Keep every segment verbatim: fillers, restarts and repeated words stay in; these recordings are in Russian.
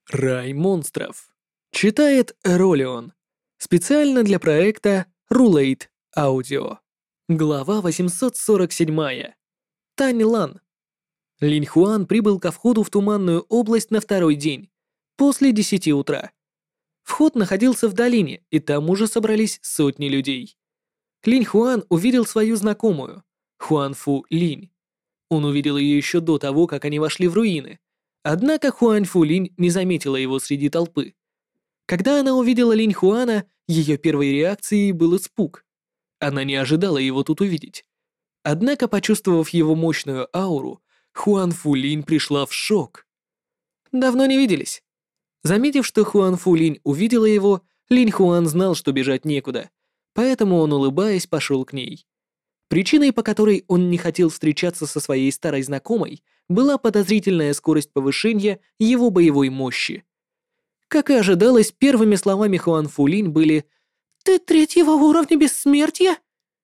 Рай монстров. Читает Ролион. Специально для проекта Rulate Audio. Глава восемьсот сорок семь. Тань Лан. Линь Хуан прибыл ко входу в Туманную область на второй день, после десяти утра. Вход находился в долине, и там уже собрались сотни людей. Линь Хуан увидел свою знакомую, Хуан Фу Линь. Он увидел ее еще до того, как они вошли в руины. Однако Хуан Фу Линь не заметила его среди толпы. Когда она увидела Линь Хуана, ее первой реакцией был испуг. Она не ожидала его тут увидеть. Однако, почувствовав его мощную ауру, Хуан Фу Линь пришла в шок. Давно не виделись. Заметив, что Хуан Фу Линь увидела его, Линь Хуан знал, что бежать некуда, поэтому он, улыбаясь, пошел к ней. Причиной, по которой он не хотел встречаться со своей старой знакомой, была подозрительная скорость повышения его боевой мощи. Как и ожидалось, первыми словами Хуан Фу Линь были «Ты третьего уровня бессмертия?»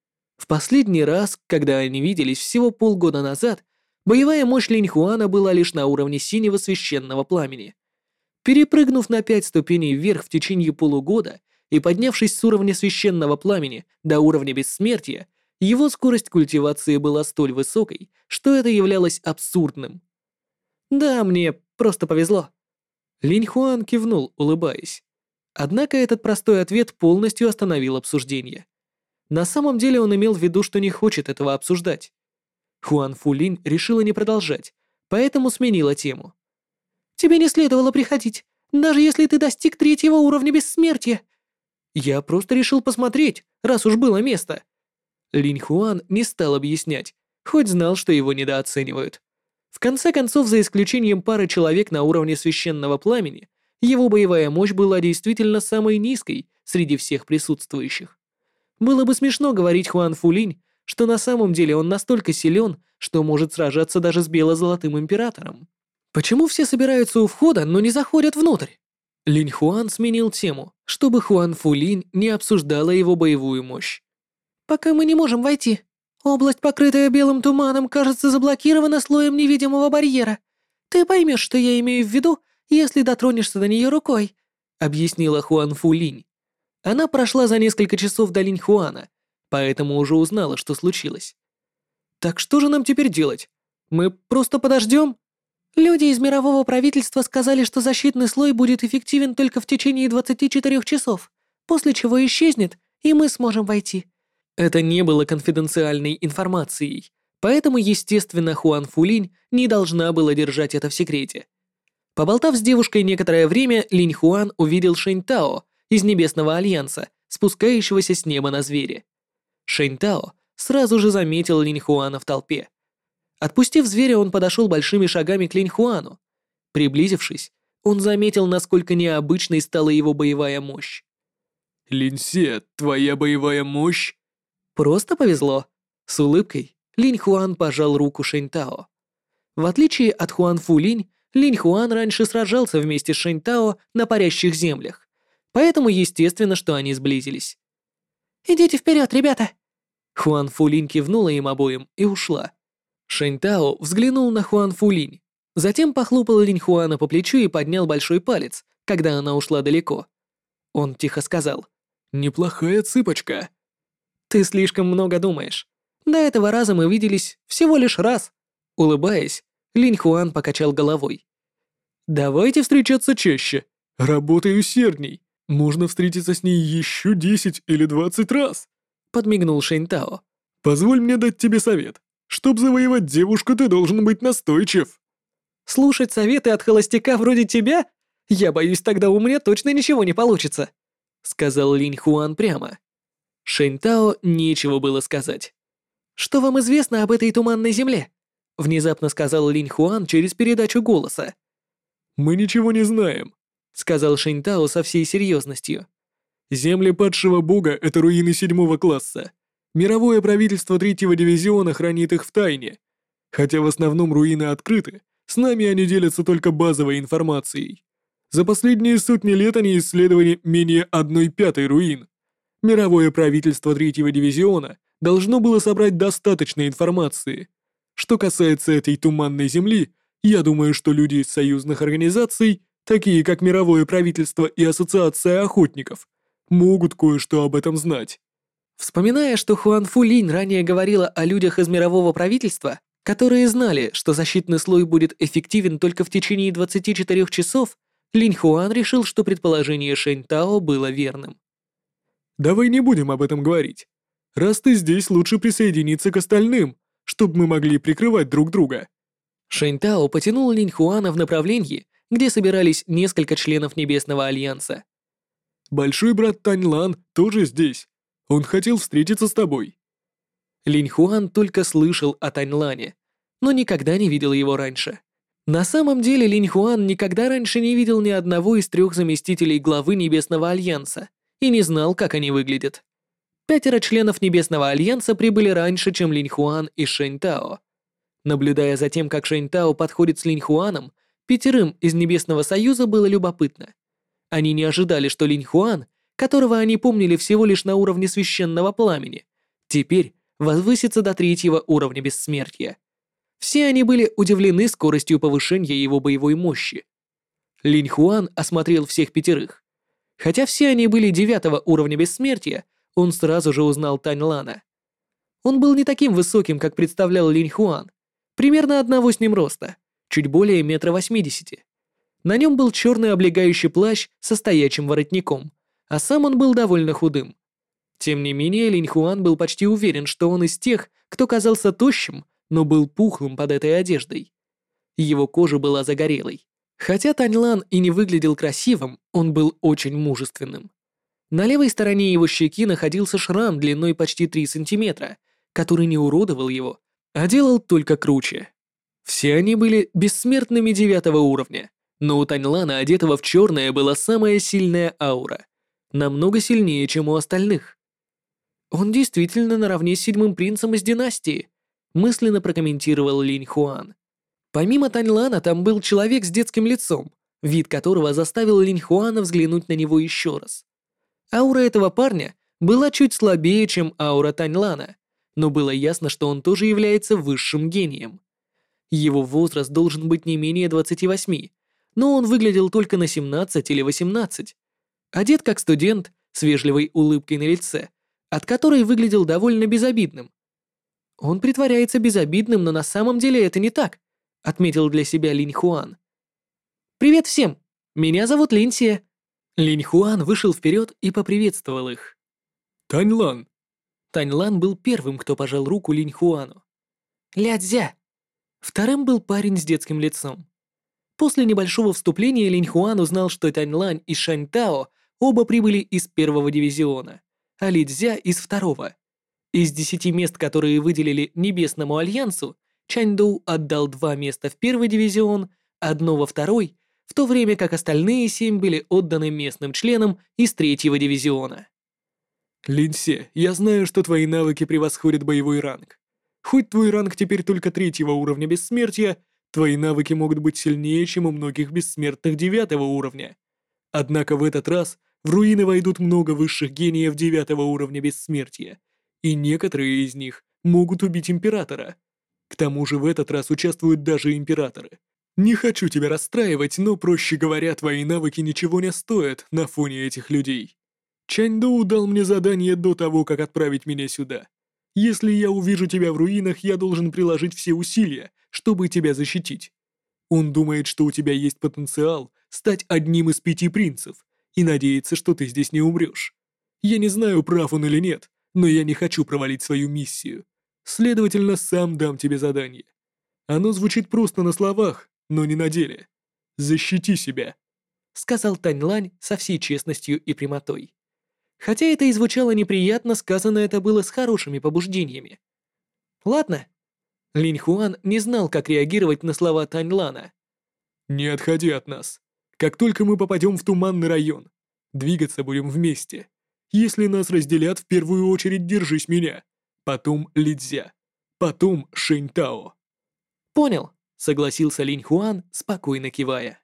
В последний раз, когда они виделись всего полгода назад, боевая мощь Линь Хуана была лишь на уровне синего священного пламени. Перепрыгнув на пять ступеней вверх в течение полугода и поднявшись с уровня священного пламени до уровня бессмертия, его скорость культивации была столь высокой, что это являлось абсурдным. «Да, мне просто повезло». Линь Хуан кивнул, улыбаясь. Однако этот простой ответ полностью остановил обсуждение. На самом деле он имел в виду, что не хочет этого обсуждать. Хуан Фу Линь решила не продолжать, поэтому сменила тему. «Тебе не следовало приходить, даже если ты достиг третьего уровня бессмертия». «Я просто решил посмотреть, раз уж было место». Линь Хуан не стал объяснять, хоть знал, что его недооценивают. В конце концов, за исключением пары человек на уровне священного пламени, его боевая мощь была действительно самой низкой среди всех присутствующих. Было бы смешно говорить Хуан Фу Линь, что на самом деле он настолько силен, что может сражаться даже с бело-золотым императором. Почему все собираются у входа, но не заходят внутрь? Линь Хуан сменил тему, чтобы Хуан Фу Линь не обсуждала его боевую мощь. «Пока мы не можем войти. Область, покрытая белым туманом, кажется заблокирована слоем невидимого барьера. Ты поймешь, что я имею в виду, если дотронешься до нее рукой», — объяснила Хуан Фу Линь. Она прошла за несколько часов до Линь Хуана, поэтому уже узнала, что случилось. «Так что же нам теперь делать? Мы просто подождем?» «Люди из мирового правительства сказали, что защитный слой будет эффективен только в течение двадцати четырёх часов, после чего исчезнет, и мы сможем войти». Это не было конфиденциальной информацией, поэтому, естественно, Хуан Фу Линь не должна была держать это в секрете. Поболтав с девушкой некоторое время, Линь Хуан увидел Шэнь Тао из Небесного Альянса, спускающегося с неба на звере. Шэнь Тао сразу же заметил Линь Хуана в толпе. Отпустив зверя, он подошел большими шагами к Линь Хуану. Приблизившись, он заметил, насколько необычной стала его боевая мощь. «Линьсе, твоя боевая мощь?» Просто повезло. С улыбкой Линь Хуан пожал руку Шэнь Тао. В отличие от Хуан Фу Линь, Линь Хуан раньше сражался вместе с Шэнь Тао на парящих землях, поэтому естественно, что они сблизились. «Идите вперед, ребята!» Хуан Фу Линь кивнула им обоим и ушла. Шэнь Тао взглянул на Хуан Фу Линь, затем похлопал Линь Хуана по плечу и поднял большой палец, когда она ушла далеко. Он тихо сказал: «Неплохая цыпочка». «Ты слишком много думаешь. До этого раза мы виделись всего лишь раз». Улыбаясь, Линь Хуан покачал головой. «Давайте встречаться чаще. Работай усердней. Можно встретиться с ней еще десять или двадцать раз», — подмигнул Шэнь Тао. «Позволь мне дать тебе совет. Чтоб завоевать девушку, ты должен быть настойчив». «Слушать советы от холостяка вроде тебя? Я боюсь, тогда у меня точно ничего не получится», — сказал Линь Хуан прямо. Шэнь Тао нечего было сказать. «Что вам известно об этой туманной земле?» — внезапно сказал Линь Хуан через передачу голоса. «Мы ничего не знаем», — сказал Шэнь Тао со всей серьезностью. «Земли падшего бога — это руины седьмого класса. Мировое правительство третьего дивизиона хранит их в тайне. Хотя в основном руины открыты, с нами они делятся только базовой информацией. За последние сотни лет они исследовали менее одной пятой руин. Мировое правительство третьего дивизиона должно было собрать достаточно информации. Что касается этой туманной земли, я думаю, что люди из союзных организаций такие как мировое правительство и ассоциация охотников, могут кое-что об этом знать. Вспоминая, что Хуан Фу Линь ранее говорила о людях из мирового правительства, которые знали, что защитный слой будет эффективен только в течение двадцати четырёх часов, Линь Хуан решил, что предположение Шэнь Тао было верным. Давай не будем об этом говорить. Раз ты здесь, лучше присоединиться к остальным, чтобы мы могли прикрывать друг друга. Шэнь Тао потянул Линь Хуана в направлении, где собирались несколько членов Небесного Альянса. Большой брат Тань Лан тоже здесь. Он хотел встретиться с тобой. Линь Хуан только слышал о Тань Лане, но никогда не видел его раньше. На самом деле Линь Хуан никогда раньше не видел ни одного из трех заместителей главы Небесного Альянса и не знал, как они выглядят. Пятеро членов Небесного Альянса прибыли раньше, чем Линь Хуан и Шэнь Тао. Наблюдая за тем, как Шэнь Тао подходит с Линь Хуаном, пятерым из Небесного Союза было любопытно. Они не ожидали, что Линь Хуан, которого они помнили всего лишь на уровне священного пламени, теперь возвысится до третьего уровня бессмертия. Все они были удивлены скоростью повышения его боевой мощи. Линь Хуан осмотрел всех пятерых. Хотя все они были девятого уровня бессмертия, он сразу же узнал Тань Лана. Он был не таким высоким, как представлял Линь Хуан, примерно одного с ним роста, чуть более метра восьмидесяти. На нем был черный облегающий плащ со стоячим воротником, а сам он был довольно худым. Тем не менее, Линь Хуан был почти уверен, что он из тех, кто казался тощим, но был пухлым под этой одеждой. Его кожа была загорелой. Хотя Тань Лан и не выглядел красивым, он был очень мужественным. На левой стороне его щеки находился шрам длиной почти три сантиметра, который не уродовал его, а делал только круче. Все они были бессмертными девятого уровня, но у Тань Лана, одетого в черное, была самая сильная аура, намного сильнее, чем у остальных. Он действительно наравне с седьмым принцем из династии, мысленно прокомментировал Линь Хуан. Помимо Тань Лана там был человек с детским лицом, вид которого заставил Линь Хуана взглянуть на него еще раз. Аура этого парня была чуть слабее, чем аура Тань Лана, но было ясно, что он тоже является высшим гением. Его возраст должен быть не менее двадцати восьми, но он выглядел только на семнадцать или восемнадцать. Одет как студент, с вежливой улыбкой на лице, от которой выглядел довольно безобидным. Он притворяется безобидным, но на самом деле это не так, отметил для себя Линь Хуан. «Привет всем! Меня зовут Линсия». Линь Хуан вышел вперед и поприветствовал их. Тань Лан. Тань Лан был первым, кто пожал руку Линь Хуану. «Ля Цзя». Вторым был парень с детским лицом. После небольшого вступления Линь Хуан узнал, что Тань Лан и Шань Тао оба прибыли из первого дивизиона, а Ли Цзя из второго. Из десяти мест, которые выделили Небесному Альянсу, Чань Доу отдал два места в первый дивизион, одно во второй, в то время как остальные семь были отданы местным членам из третьего дивизиона. Линсе, я знаю, что твои навыки превосходят боевой ранг. Хоть твой ранг теперь только третьего уровня бессмертия, твои навыки могут быть сильнее, чем у многих бессмертных девятого уровня. Однако в этот раз в руины войдут много высших гениев девятого уровня бессмертия, и некоторые из них могут убить императора. К тому же в этот раз участвуют даже императоры. Не хочу тебя расстраивать, но, проще говоря, твои навыки ничего не стоят на фоне этих людей. Чань Доу дал мне задание до того, как отправить меня сюда. Если я увижу тебя в руинах, я должен приложить все усилия, чтобы тебя защитить. Он думает, что у тебя есть потенциал стать одним из пяти принцев и надеется, что ты здесь не умрешь. Я не знаю, прав он или нет, но я не хочу провалить свою миссию. Следовательно, сам дам тебе задание. Оно звучит просто на словах, но не на деле. Защити себя», — сказал Тань Лань со всей честностью и прямотой. Хотя это и звучало неприятно, сказано это было с хорошими побуждениями. «Ладно». Линь Хуан не знал, как реагировать на слова Тань Лана. «Не отходи от нас. Как только мы попадем в туманный район, двигаться будем вместе. Если нас разделят, в первую очередь держись меня. Потом Ли Цзя. Потом Шэнь Тао». «Понял», — согласился Линь Хуан, спокойно кивая.